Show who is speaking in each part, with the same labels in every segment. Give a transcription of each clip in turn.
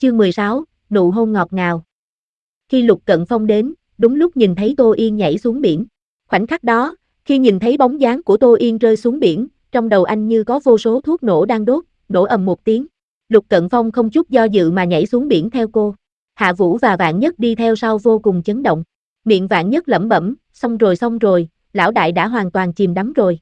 Speaker 1: Chương 16, nụ hôn ngọt ngào. Khi Lục Cận Phong đến, đúng lúc nhìn thấy Tô Yên nhảy xuống biển. Khoảnh khắc đó, khi nhìn thấy bóng dáng của Tô Yên rơi xuống biển, trong đầu anh như có vô số thuốc nổ đang đốt, nổ ầm một tiếng. Lục Cận Phong không chút do dự mà nhảy xuống biển theo cô. Hạ Vũ và Vạn Nhất đi theo sau vô cùng chấn động. Miệng Vạn Nhất lẩm bẩm, xong rồi, lão đại đã hoàn toàn chìm đắm rồi.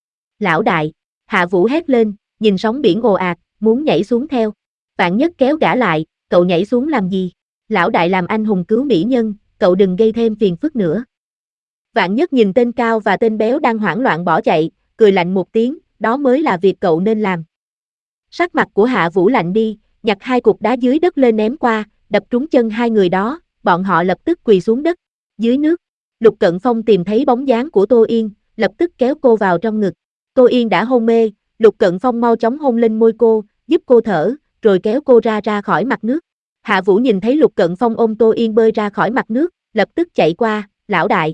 Speaker 1: Lão đại, Hạ Vũ hét lên, nhìn sóng biển ồ ạt, muốn nhảy xuống theo. Vạn Nhất kéo gã lại, cậu nhảy xuống làm gì? Lão đại làm anh hùng cứu mỹ nhân, cậu đừng gây thêm phiền phức nữa. Vạn Nhất nhìn tên cao và tên béo đang hoảng loạn bỏ chạy, cười lạnh một tiếng, đó mới là việc cậu nên làm. Sắc mặt của Hạ Vũ lạnh đi, nhặt hai cục đá dưới đất lên ném qua, đập trúng chân hai người đó, bọn họ lập tức quỳ xuống đất. Dưới nước, Lục Cận Phong tìm thấy bóng dáng của Tô Yên, lập tức kéo cô vào trong ngực. Tô Yên đã hôn mê, Lục Cận Phong mau chóng hôn lên môi cô, giúp cô thở, rồi kéo cô ra khỏi mặt nước. Hạ Vũ nhìn thấy Lục Cận Phong ôm Tô Yên bơi ra khỏi mặt nước, lập tức chạy qua, lão đại.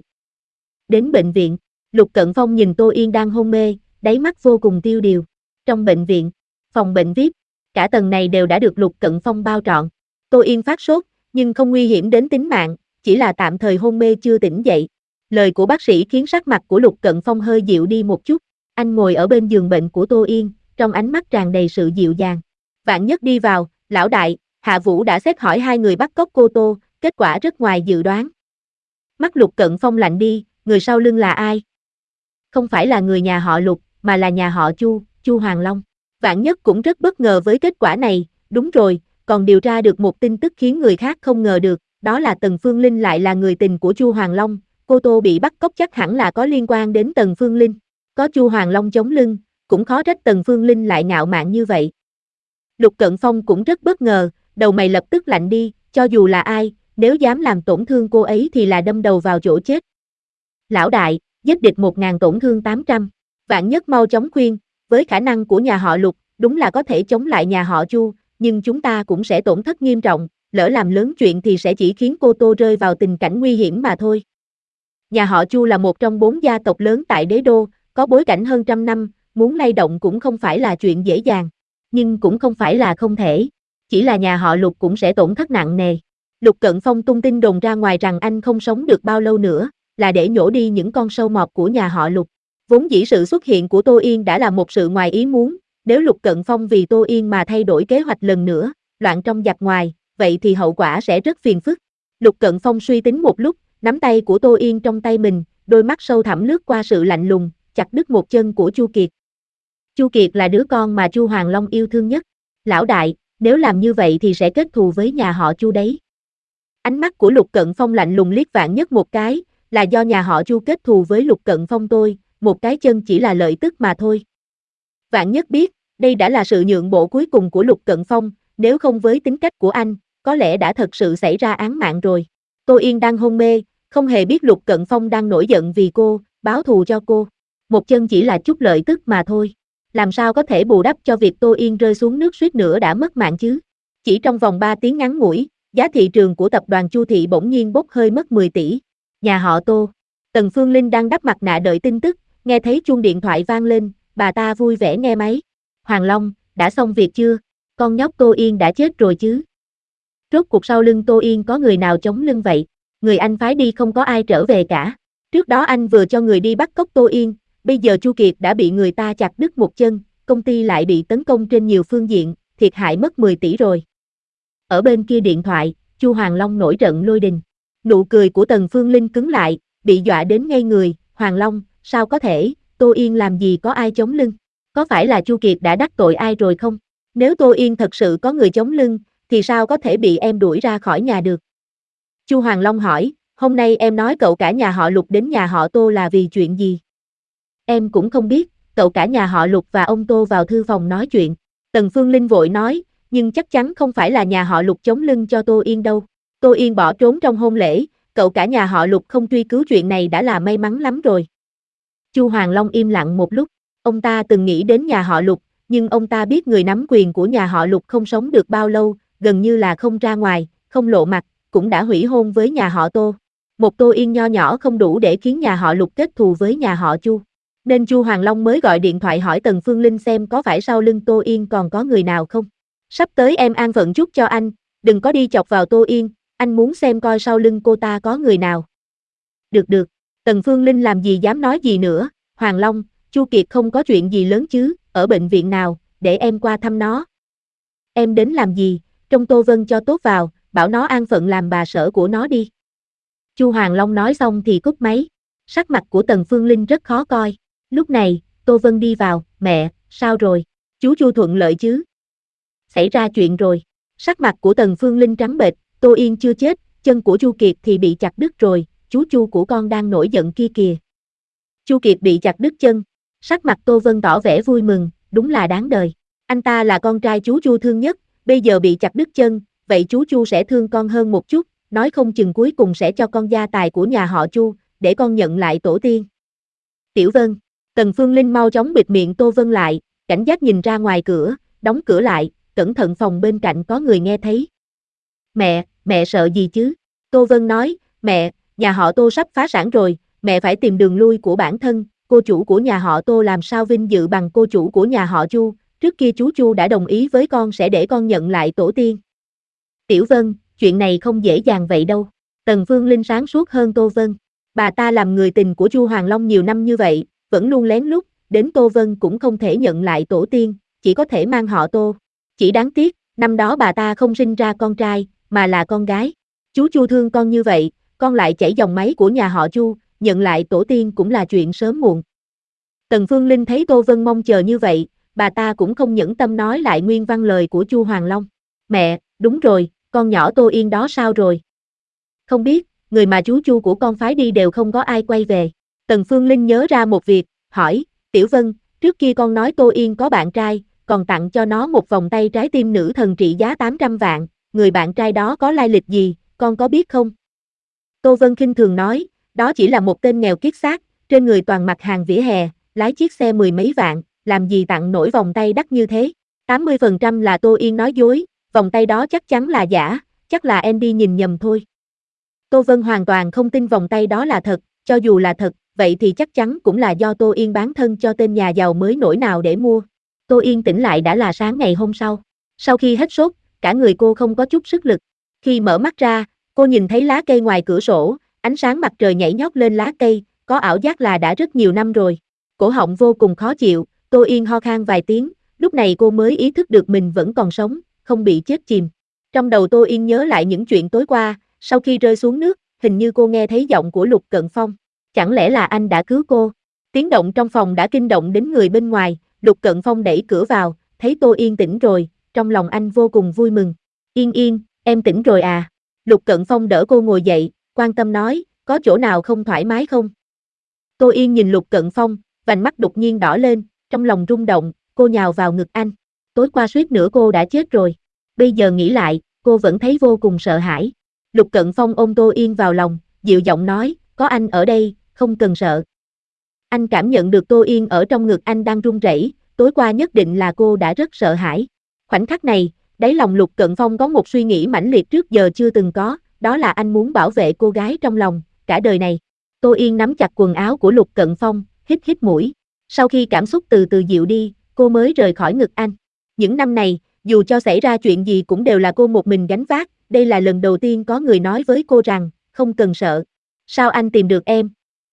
Speaker 1: Đến bệnh viện, Lục Cận Phong nhìn Tô Yên đang hôn mê, đáy mắt vô cùng tiêu điều. Trong bệnh viện, phòng bệnh VIP, cả tầng này đều đã được Lục Cận Phong bao trọn. Tô Yên phát sốt, nhưng không nguy hiểm đến tính mạng, chỉ là tạm thời hôn mê chưa tỉnh dậy. Lời của bác sĩ khiến sắc mặt của Lục Cận Phong hơi dịu đi một chút. Anh ngồi ở bên giường bệnh của Tô Yên, trong ánh mắt tràn đầy sự dịu dàng. Vạn Nhất đi vào, lão đại, Hạ Vũ đã xét hỏi hai người bắt cóc cô Tô, kết quả rất ngoài dự đoán. Mắt Lục Cận Phong lạnh đi, người sau lưng là ai? Không phải là người nhà họ Lục, mà là nhà họ Chu Hoàng Long. Vạn Nhất cũng rất bất ngờ với kết quả này, đúng rồi, còn điều tra được một tin tức khiến người khác không ngờ được, đó là Tần Phương Linh lại là người tình của Chu Hoàng Long, cô Tô bị bắt cóc chắc hẳn là có liên quan đến Tần Phương Linh. Có Chu Hoàng Long chống lưng, cũng khó trách Tần Phương Linh lại ngạo mạn như vậy. Lục Cận Phong cũng rất bất ngờ, đầu mày lập tức lạnh đi, cho dù là ai, nếu dám làm tổn thương cô ấy thì là đâm đầu vào chỗ chết. Lão đại, giết địch 1000 tổn thương 800. Vạn Nhất mau chóng khuyên, với khả năng của nhà họ Lục, đúng là có thể chống lại nhà họ Chu, nhưng chúng ta cũng sẽ tổn thất nghiêm trọng, lỡ làm lớn chuyện thì sẽ chỉ khiến cô Tô rơi vào tình cảnh nguy hiểm mà thôi. Nhà họ Chu là một trong 4 gia tộc lớn tại đế đô, có bối cảnh hơn trăm năm, muốn lay động cũng không phải là chuyện dễ dàng, nhưng cũng không phải là không thể, chỉ là nhà họ Lục cũng sẽ tổn thất nặng nề. Lục Cận Phong tung tin đồn ra ngoài rằng anh không sống được bao lâu nữa, là để nhổ đi những con sâu mọt của nhà họ Lục. Vốn dĩ sự xuất hiện của Tô Yên đã là một sự ngoài ý muốn, nếu Lục Cận Phong vì Tô Yên mà thay đổi kế hoạch lần nữa, loạn trong giặc ngoài, vậy thì hậu quả sẽ rất phiền phức. Lục Cận Phong suy tính một lúc, nắm tay của Tô Yên trong tay mình, đôi mắt sâu thẳm lướt qua sự lạnh lùng, chặt đứt một chân của Chu Kiệt. Chu Kiệt là đứa con mà Chu Hoàng Long yêu thương nhất. Lão đại, nếu làm như vậy thì sẽ kết thù với nhà họ Chu đấy. Ánh mắt của Lục Cận Phong lạnh lùng liếc Vạn Nhất một cái, là do nhà họ Chu kết thù với Lục Cận Phong tôi, một cái chân chỉ là lợi tức mà thôi. Vạn Nhất biết, đây đã là sự nhượng bộ cuối cùng của Lục Cận Phong, nếu không với tính cách của anh, có lẽ đã thật sự xảy ra án mạng rồi. Tô Yên đang hôn mê, không hề biết Lục Cận Phong đang nổi giận vì cô, báo thù cho cô. Một chân chỉ là chút lợi tức mà thôi. Làm sao có thể bù đắp cho việc Tô Yên rơi xuống nước suýt nữa đã mất mạng chứ? Chỉ trong vòng 3 tiếng ngắn ngủi, giá thị trường của tập đoàn Chu Thị bỗng nhiên bốc hơi mất 10 tỷ. Nhà họ Tô. Tần Phương Linh đang đắp mặt nạ đợi tin tức, nghe thấy chuông điện thoại vang lên, bà ta vui vẻ nghe máy. Hoàng Long, đã xong việc chưa? Con nhóc Tô Yên đã chết rồi chứ? Rốt cuộc sau lưng Tô Yên có người nào chống lưng vậy? Người anh phái đi không có ai trở về cả. Trước đó anh vừa cho người đi bắt cóc Tô Yên, bây giờ Chu Kiệt đã bị người ta chặt đứt một chân, công ty lại bị tấn công trên nhiều phương diện, thiệt hại mất 10 tỷ rồi. Ở bên kia điện thoại, Chu Hoàng Long nổi trận lôi đình. Nụ cười của Tần Phương Linh cứng lại, bị dọa đến ngây người. Hoàng Long, sao có thể, Tô Yên làm gì có ai chống lưng? Có phải là Chu Kiệt đã đắc tội ai rồi không? Nếu Tô Yên thật sự có người chống lưng, thì sao có thể bị em đuổi ra khỏi nhà được? Chu Hoàng Long hỏi, hôm nay em nói cậu cả nhà họ Lục đến nhà họ Tô là vì chuyện gì? Em cũng không biết, cậu cả nhà họ Lục và ông Tô vào thư phòng nói chuyện. Tần Phương Linh vội nói, nhưng chắc chắn không phải là nhà họ Lục chống lưng cho Tô Yên đâu. Tô Yên bỏ trốn trong hôn lễ, cậu cả nhà họ Lục không truy cứu chuyện này đã là may mắn lắm rồi. Chu Hoàng Long im lặng một lúc, ông ta từng nghĩ đến nhà họ Lục, nhưng ông ta biết người nắm quyền của nhà họ Lục không sống được bao lâu, gần như là không ra ngoài, không lộ mặt, cũng đã hủy hôn với nhà họ Tô. Một Tô Yên nho nhỏ không đủ để khiến nhà họ Lục kết thù với nhà họ Chu. Nên Chu Hoàng Long mới gọi điện thoại hỏi Tần Phương Linh xem có phải sau lưng Tô Yên còn có người nào không. Sắp tới em an phận chút cho anh, Đừng có đi chọc vào Tô Yên, anh muốn xem coi sau lưng cô ta có người nào. Được được, Tần Phương Linh làm gì dám nói gì nữa, Hoàng Long, Chu Kiệt không có chuyện gì lớn chứ, ở bệnh viện nào, để em qua thăm nó. Em đến làm gì, trông Tô Vân cho tốt vào, bảo nó an phận làm bà sở của nó đi. Chu Hoàng Long nói xong thì cúp máy, sắc mặt của Tần Phương Linh rất khó coi. Lúc này, Tô Vân đi vào, mẹ, sao rồi, chú Chu thuận lợi chứ? Xảy ra chuyện rồi, sắc mặt của Tần Phương Linh trắng bệch, Tô Yên chưa chết, chân của Chu Kiệt thì bị chặt đứt rồi, chú Chu của con đang nổi giận kia kìa. Chu Kiệt bị chặt đứt chân, sắc mặt Tô Vân tỏ vẻ vui mừng, đúng là đáng đời. Anh ta là con trai chú Chu thương nhất, bây giờ bị chặt đứt chân, vậy chú Chu sẽ thương con hơn một chút, nói không chừng cuối cùng sẽ cho con gia tài của nhà họ Chu, để con nhận lại tổ tiên. Tiểu Vân, Tần Phương Linh mau chóng bịt miệng Tô Vân lại, cảnh giác nhìn ra ngoài cửa, đóng cửa lại, cẩn thận phòng bên cạnh có người nghe thấy. Mẹ sợ gì chứ? Tô Vân nói, mẹ, nhà họ Tô sắp phá sản rồi, mẹ phải tìm đường lui của bản thân, cô chủ của nhà họ Tô làm sao vinh dự bằng cô chủ của nhà họ Chu, trước kia chú Chu đã đồng ý với con sẽ để con nhận lại tổ tiên. Tiểu Vân, chuyện này không dễ dàng vậy đâu. Tần Phương Linh sáng suốt hơn Tô Vân. Bà ta làm người tình của Chu Hoàng Long nhiều năm như vậy, vẫn luôn lén lút, đến Tô Vân cũng không thể nhận lại tổ tiên, chỉ có thể mang họ Tô. Chỉ đáng tiếc, năm đó bà ta không sinh ra con trai, mà là con gái. Chú Chu thương con như vậy, con lại chảy dòng máu của nhà họ Chu, nhận lại tổ tiên cũng là chuyện sớm muộn. Tần Phương Linh thấy Tô Vân mong chờ như vậy, bà ta cũng không nhẫn tâm nói lại nguyên văn lời của Chu Hoàng Long. Mẹ, đúng rồi, con nhỏ Tô Yên đó sao rồi? Không biết, người mà chú Chu của con phái đi đều không có ai quay về. Tần Phương Linh nhớ ra một việc, hỏi, Tiểu Vân, trước kia con nói Tô Yên có bạn trai, còn tặng cho nó một vòng tay trái tim nữ thần trị giá 800 vạn, người bạn trai đó có lai lịch gì, con có biết không? Tô Vân khinh thường nói, đó chỉ là một tên nghèo kiết xác, trên người toàn mặc hàng vỉa hè, lái chiếc xe mười mấy vạn, làm gì tặng nổi vòng tay đắt như thế. 80% là Tô Yên nói dối, vòng tay đó chắc chắn là giả, chắc là Andy nhìn nhầm thôi. Tô Vân hoàn toàn không tin vòng tay đó là thật, cho dù là thật, vậy thì chắc chắn cũng là do Tô Yên bán thân cho tên nhà giàu mới nổi nào để mua. Tô Yên tỉnh lại đã là sáng ngày hôm sau. Sau khi hết sốt, cả người cô không có chút sức lực. Khi mở mắt ra, cô nhìn thấy lá cây ngoài cửa sổ, ánh sáng mặt trời nhảy nhót lên lá cây, có ảo giác là đã rất nhiều năm rồi. Cổ họng vô cùng khó chịu, Tô Yên ho khan vài tiếng, lúc này cô mới ý thức được mình vẫn còn sống, không bị chết chìm. Trong đầu Tô Yên nhớ lại những chuyện tối qua, sau khi rơi xuống nước, hình như cô nghe thấy giọng của Lục Cận Phong. Chẳng lẽ là anh đã cứu cô? Tiếng động trong phòng đã kinh động đến người bên ngoài, Lục Cận Phong đẩy cửa vào, thấy Tô Yên tỉnh rồi, trong lòng anh vô cùng vui mừng. Yên Yên, em tỉnh rồi à? Lục Cận Phong đỡ cô ngồi dậy, quan tâm nói, có chỗ nào không thoải mái không? Tô Yên nhìn Lục Cận Phong, vành mắt đột nhiên đỏ lên, trong lòng rung động, cô nhào vào ngực anh. Tối qua suýt nữa cô đã chết rồi. Bây giờ nghĩ lại, cô vẫn thấy vô cùng sợ hãi. Lục Cận Phong ôm Tô Yên vào lòng, dịu giọng nói, có anh ở đây, không cần sợ. Anh cảm nhận được Tô Yên ở trong ngực anh đang run rẩy, tối qua nhất định là cô đã rất sợ hãi. Khoảnh khắc này, đáy lòng Lục Cận Phong có một suy nghĩ mãnh liệt trước giờ chưa từng có, đó là anh muốn bảo vệ cô gái trong lòng, cả đời này. Tô Yên nắm chặt quần áo của Lục Cận Phong, hít hít mũi. Sau khi cảm xúc từ từ dịu đi, cô mới rời khỏi ngực anh. Những năm này, dù cho xảy ra chuyện gì cũng đều là cô một mình gánh vác, đây là lần đầu tiên có người nói với cô rằng, không cần sợ. Sao anh tìm được em?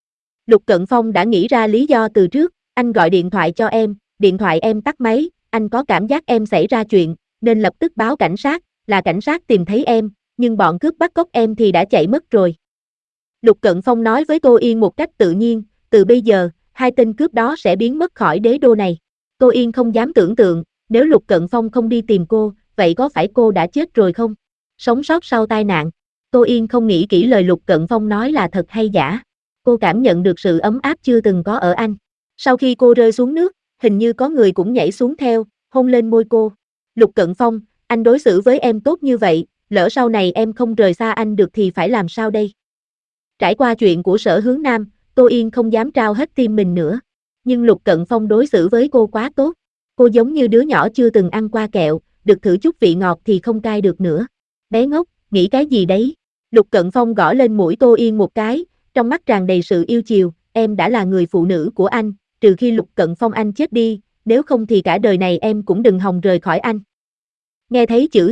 Speaker 1: Lục Cận Phong đã nghĩ ra lý do từ trước, anh gọi điện thoại cho em, điện thoại em tắt máy, anh có cảm giác em xảy ra chuyện, nên lập tức báo cảnh sát, là cảnh sát tìm thấy em, nhưng bọn cướp bắt cóc em thì đã chạy mất rồi. Lục Cận Phong nói với Tô Yên một cách tự nhiên, từ bây giờ, hai tên cướp đó sẽ biến mất khỏi đế đô này. Tô Yên không dám tưởng tượng, nếu Lục Cận Phong không đi tìm cô, vậy có phải cô đã chết rồi không? Sống sót sau tai nạn. Tô Yên không nghĩ kỹ lời Lục Cận Phong nói là thật hay giả. Cô cảm nhận được sự ấm áp chưa từng có ở anh. Sau khi cô rơi xuống nước, hình như có người cũng nhảy xuống theo, hôn lên môi cô. Lục Cận Phong, anh đối xử với em tốt như vậy, lỡ sau này em không rời xa anh được thì phải làm sao đây? Trải qua chuyện của Sở Hướng Nam, Tô Yên không dám trao hết tim mình nữa. Nhưng Lục Cận Phong đối xử với cô quá tốt. Cô giống như đứa nhỏ chưa từng ăn qua kẹo, được thử chút vị ngọt thì không cai được nữa. Bé ngốc, nghĩ cái gì đấy? Lục Cận Phong gõ lên mũi Tô Yên một cái, trong mắt tràn đầy sự yêu chiều, em đã là người phụ nữ của anh, trừ khi Lục Cận Phong anh chết đi, nếu không thì cả đời này em cũng đừng hòng rời khỏi anh. Nghe thấy chữ chết,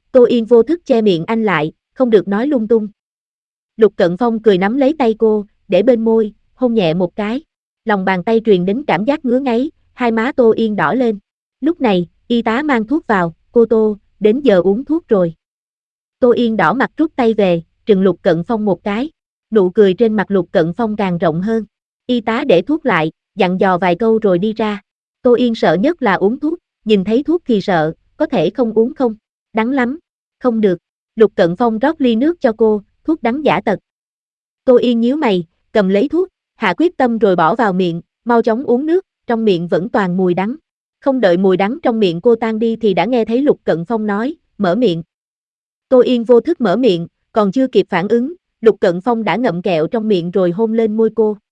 Speaker 1: Tô Yên vô thức che miệng anh lại, không được nói lung tung. Lục Cận Phong cười nắm lấy tay cô, để bên môi, hôn nhẹ một cái. Lòng bàn tay truyền đến cảm giác ngứa ngáy, hai má Tô Yên đỏ lên. Lúc này, y tá mang thuốc vào, cô Tô, đến giờ uống thuốc rồi. Tô Yên đỏ mặt rút tay về, trừng Lục Cận Phong một cái. Nụ cười trên mặt Lục Cận Phong càng rộng hơn. Y tá để thuốc lại, dặn dò vài câu rồi đi ra. Tô Yên sợ nhất là uống thuốc, nhìn thấy thuốc thì sợ, có thể không uống không? Đắng lắm. Không được. Lục Cận Phong rót ly nước cho cô, thuốc đắng giả tật. Tô Yên nhíu mày, cầm lấy thuốc, hạ quyết tâm rồi bỏ vào miệng, mau chóng uống nước, trong miệng vẫn toàn mùi đắng. Không đợi mùi đắng trong miệng cô tan đi thì đã nghe thấy Lục Cận Phong nói, mở miệng. Tô Yên vô thức mở miệng, còn chưa kịp phản ứng, Lục Cận Phong đã ngậm kẹo trong miệng rồi hôn lên môi cô.